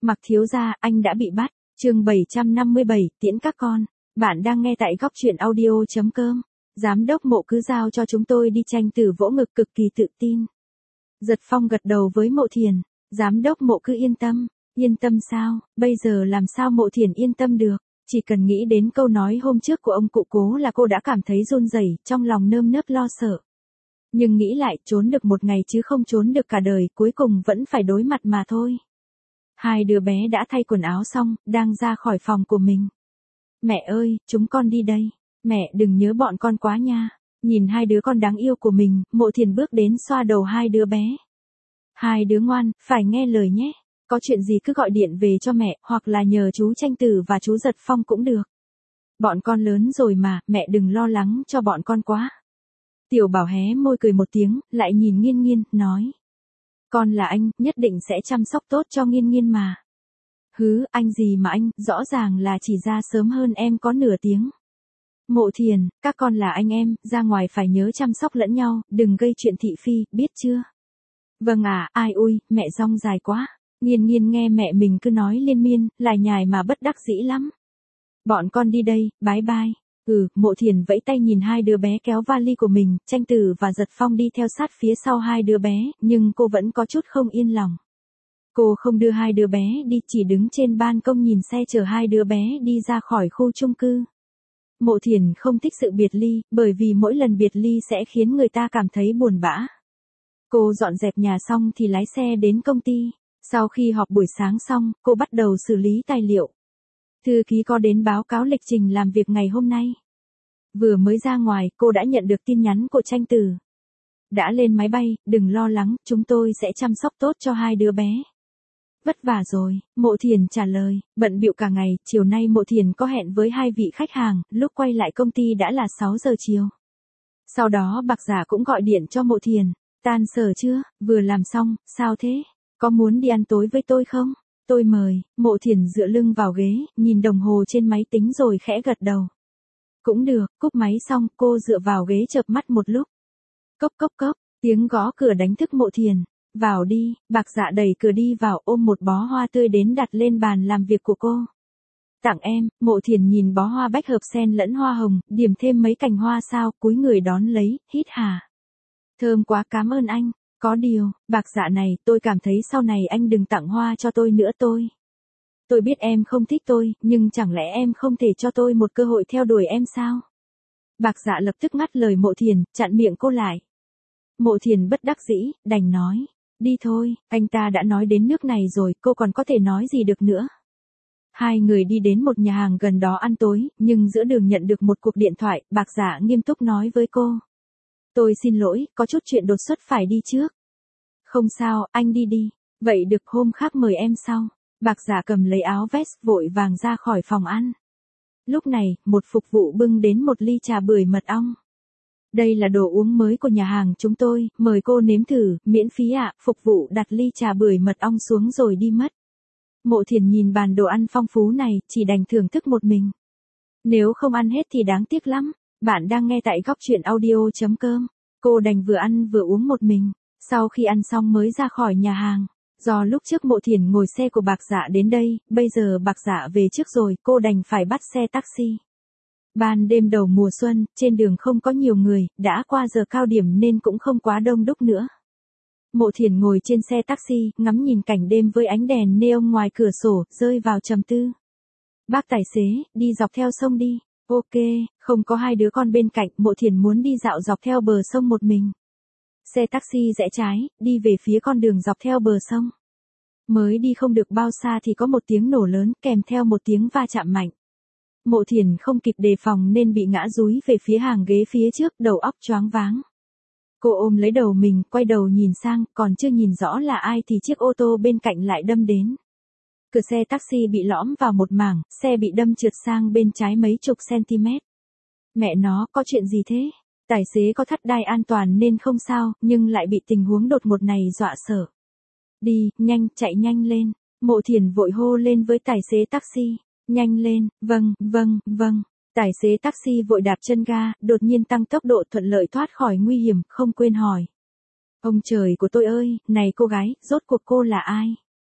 Mặc thiếu gia, anh đã bị bắt. Chương 757, tiễn các con. Bạn đang nghe tại góc truyện audio.com. Giám đốc Mộ cứ giao cho chúng tôi đi, Tranh Tử vỗ ngực cực kỳ tự tin. Giật Phong gật đầu với Mộ Thiền. Giám đốc Mộ cứ yên tâm. Yên tâm sao? Bây giờ làm sao Mộ Thiền yên tâm được? Chỉ cần nghĩ đến câu nói hôm trước của ông cụ Cố là cô đã cảm thấy run rẩy, trong lòng nơm nớp lo sợ. Nhưng nghĩ lại, trốn được một ngày chứ không trốn được cả đời, cuối cùng vẫn phải đối mặt mà thôi. Hai đứa bé đã thay quần áo xong, đang ra khỏi phòng của mình. Mẹ ơi, chúng con đi đây. Mẹ đừng nhớ bọn con quá nha. Nhìn hai đứa con đáng yêu của mình, Mộ Thiền bước đến xoa đầu hai đứa bé. Hai đứa ngoan, phải nghe lời nhé. Có chuyện gì cứ gọi điện về cho mẹ, hoặc là nhờ chú Tranh Tử và chú Giật Phong cũng được. Bọn con lớn rồi mà, mẹ đừng lo lắng cho bọn con quá. Tiểu Bảo hé môi cười một tiếng, lại nhìn Nghiên Nghiên, nói. Con là anh, nhất định sẽ chăm sóc tốt cho Nghiên Nghiên mà. Hứ, anh gì mà anh, rõ ràng là chỉ ra sớm hơn em có nửa tiếng. Mộ Thiền, các con là anh em, ra ngoài phải nhớ chăm sóc lẫn nhau, đừng gây chuyện thị phi, biết chưa? Vâng ạ, ai ui, mẹ rong dài quá. Nghiên Nghiên nghe mẹ mình cứ nói liên miên, lải nhải mà bất đắc dĩ lắm. Bọn con đi đây, bye bye. Mộ Thiền vẫy tay nhìn hai đứa bé kéo vali của mình, Tranh Tử và Giật Phong đi theo sát phía sau hai đứa bé, nhưng cô vẫn có chút không yên lòng. Cô không đưa hai đứa bé đi, chỉ đứng trên ban công nhìn xe chở hai đứa bé đi ra khỏi khu chung cư. Mộ Thiền không thích sự biệt ly, bởi vì mỗi lần biệt ly sẽ khiến người ta cảm thấy buồn bã. Cô dọn dẹp nhà xong thì lái xe đến công ty. Sau khi họp buổi sáng xong, cô bắt đầu xử lý tài liệu. Thư ký có đến báo cáo lịch trình làm việc ngày hôm nay. Vừa mới ra ngoài, cô đã nhận được tin nhắn của Tranh Tử. Đã lên máy bay, đừng lo lắng, chúng tôi sẽ chăm sóc tốt cho hai đứa bé. Vất vả rồi, Mộ Thiền trả lời, bận bịu cả ngày, chiều nay Mộ Thiền có hẹn với hai vị khách hàng, lúc quay lại công ty đã là 6 giờ chiều. Sau đó Bạc Giả cũng gọi điện cho Mộ Thiền, tan sở chưa, vừa làm xong, sao thế, có muốn đi ăn tối với tôi không? Tôi mời. Mộ Thiền dựa lưng vào ghế, nhìn đồng hồ trên máy tính rồi khẽ gật đầu. Cũng được, cúp máy xong, cô dựa vào ghế chợp mắt một lúc. Cốc cốc cốc, tiếng gõ cửa đánh thức Mộ Thiền. Vào đi, Bạc Dạ đẩy cửa đi vào, ôm một bó hoa tươi đến đặt lên bàn làm việc của cô. Tặng em. Mộ Thiền nhìn bó hoa bách hợp sen lẫn hoa hồng, điểm thêm mấy cành hoa sao, cúi người đón lấy, hít hà. Thơm quá, cảm ơn anh. Có điều, Bạc Dạ này, tôi cảm thấy sau này anh đừng tặng hoa cho tôi nữa tôi. Tôi biết em không thích tôi, nhưng chẳng lẽ em không thể cho tôi một cơ hội theo đuổi em sao? Bạc Dạ lập tức ngắt lời Mộ Thiền, chặn miệng cô lại. Mộ Thiền bất đắc dĩ, đành nói. Đi thôi, anh ta đã nói đến nước này rồi, cô còn có thể nói gì được nữa. Hai người đi đến một nhà hàng gần đó ăn tối, nhưng giữa đường nhận được một cuộc điện thoại, Bạc Dạ nghiêm túc nói với cô. Tôi xin lỗi, có chút chuyện đột xuất phải đi trước. Không sao, anh đi đi. Vậy được, hôm khác mời em sau. Bạc Giả cầm lấy áo vest vội vàng ra khỏi phòng ăn. Lúc này, một phục vụ bưng đến một ly trà bưởi mật ong. Đây là đồ uống mới của nhà hàng chúng tôi, mời cô nếm thử, miễn phí ạ. Phục vụ đặt ly trà bưởi mật ong xuống rồi đi mất. Mộ Thiền nhìn bàn đồ ăn phong phú này, chỉ đành thưởng thức một mình. Nếu không ăn hết thì đáng tiếc lắm. Bạn đang nghe tại góc truyện audio.com. Cô đành vừa ăn vừa uống một mình. Sau khi ăn xong mới ra khỏi nhà hàng. Do lúc trước Mộ Thiền ngồi xe của Bạc Dạ đến đây, bây giờ Bạc Dạ về trước rồi, cô đành phải bắt xe taxi. Ban đêm đầu mùa xuân, trên đường không có nhiều người, đã qua giờ cao điểm nên cũng không quá đông đúc nữa. Mộ Thiền ngồi trên xe taxi, ngắm nhìn cảnh đêm với ánh đèn neon ngoài cửa sổ, rơi vào trầm tư. Bác tài xế, đi dọc theo sông đi. Ok, không có hai đứa con bên cạnh, Mộ Thiền muốn đi dạo dọc theo bờ sông một mình. Xe taxi rẽ trái, đi về phía con đường dọc theo bờ sông. Mới đi không được bao xa thì có một tiếng nổ lớn, kèm theo một tiếng va chạm mạnh. Mộ Thiền không kịp đề phòng nên bị ngã dúi về phía hàng ghế phía trước, đầu óc choáng váng. Cô ôm lấy đầu mình, quay đầu nhìn sang, còn chưa nhìn rõ là ai thì chiếc ô tô bên cạnh lại đâm đến. Cửa xe taxi bị lõm vào một mảng, xe bị đâm trượt sang bên trái mấy chục cm. Mẹ nó, có chuyện gì thế? Tài xế có thắt đai an toàn nên không sao, nhưng lại bị tình huống đột ngột này dọa sợ. Đi, nhanh, chạy nhanh lên. Mộ Thiền vội hô lên với tài xế taxi. Nhanh lên, vâng, vâng, vâng. Tài xế taxi vội đạp chân ga, đột nhiên tăng tốc độ thuận lợi thoát khỏi nguy hiểm, không quên hỏi. Ông trời của tôi ơi, này cô gái, rốt cuộc cô là ai?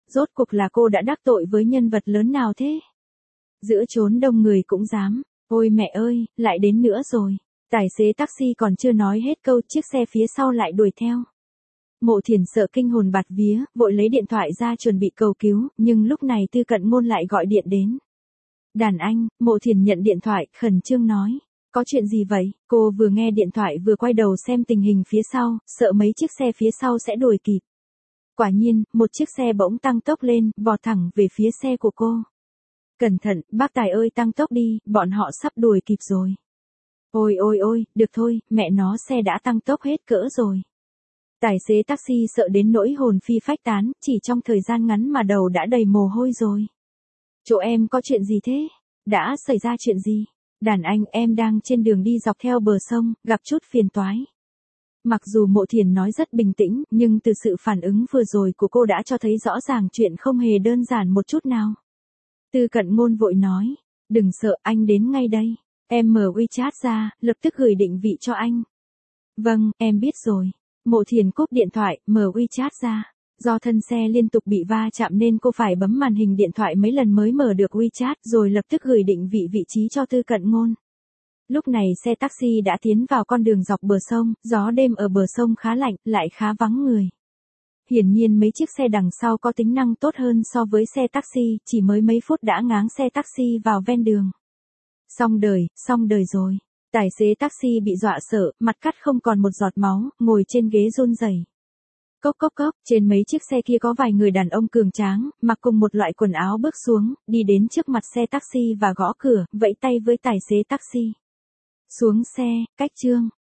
Rốt cuộc là cô đã đắc tội với nhân vật lớn nào thế? Giữa chốn đông người cũng dám. Ôi mẹ ơi, lại đến nữa rồi. Tài xế taxi còn chưa nói hết câu, chiếc xe phía sau lại đuổi theo. Mộ Thiển sợ kinh hồn bạt vía, vội lấy điện thoại ra chuẩn bị cầu cứu, nhưng lúc này Tư Cận Ngôn lại gọi điện đến. Đàn anh, Mộ Thiển nhận điện thoại, khẩn trương nói. Có chuyện gì vậy? Cô vừa nghe điện thoại vừa quay đầu xem tình hình phía sau, sợ mấy chiếc xe phía sau sẽ đuổi kịp. Quả nhiên, một chiếc xe bỗng tăng tốc lên, vọt thẳng về phía xe của cô. Cẩn thận, bác Tài ơi, tăng tốc đi, bọn họ sắp đuổi kịp rồi. Ôi ôi ôi, được thôi, mẹ nó, xe đã tăng tốc hết cỡ rồi. Tài xế taxi sợ đến nỗi hồn phi phách tán, chỉ trong thời gian ngắn mà đầu đã đầy mồ hôi rồi. Chỗ em có chuyện gì thế? Đã xảy ra chuyện gì? Đàn anh, em đang trên đường đi dọc theo bờ sông, gặp chút phiền toái. Mặc dù Mộ Thiển nói rất bình tĩnh, nhưng từ sự phản ứng vừa rồi của cô đã cho thấy rõ ràng chuyện không hề đơn giản một chút nào. Tư Cận Ngôn vội nói, đừng sợ, anh đến ngay đây. Em mở WeChat ra, lập tức gửi định vị cho anh. Vâng, em biết rồi. Mộ Thiển cúp điện thoại, mở WeChat ra. Do thân xe liên tục bị va chạm nên cô phải bấm màn hình điện thoại mấy lần mới mở được WeChat, rồi lập tức gửi định vị trí cho Tư Cận Ngôn. Lúc này xe taxi đã tiến vào con đường dọc bờ sông, gió đêm ở bờ sông khá lạnh, lại khá vắng người. Hiển nhiên mấy chiếc xe đằng sau có tính năng tốt hơn so với xe taxi, chỉ mới mấy phút đã ngáng xe taxi vào ven đường. Xong đời rồi. Tài xế taxi bị dọa sợ, mặt cắt không còn một giọt máu, ngồi trên ghế run rẩy. Cốc cốc cốc, trên mấy chiếc xe kia có vài người đàn ông cường tráng, mặc cùng một loại quần áo bước xuống, đi đến trước mặt xe taxi và gõ cửa, vẫy tay với tài xế taxi. Xuống xe, cách Trương.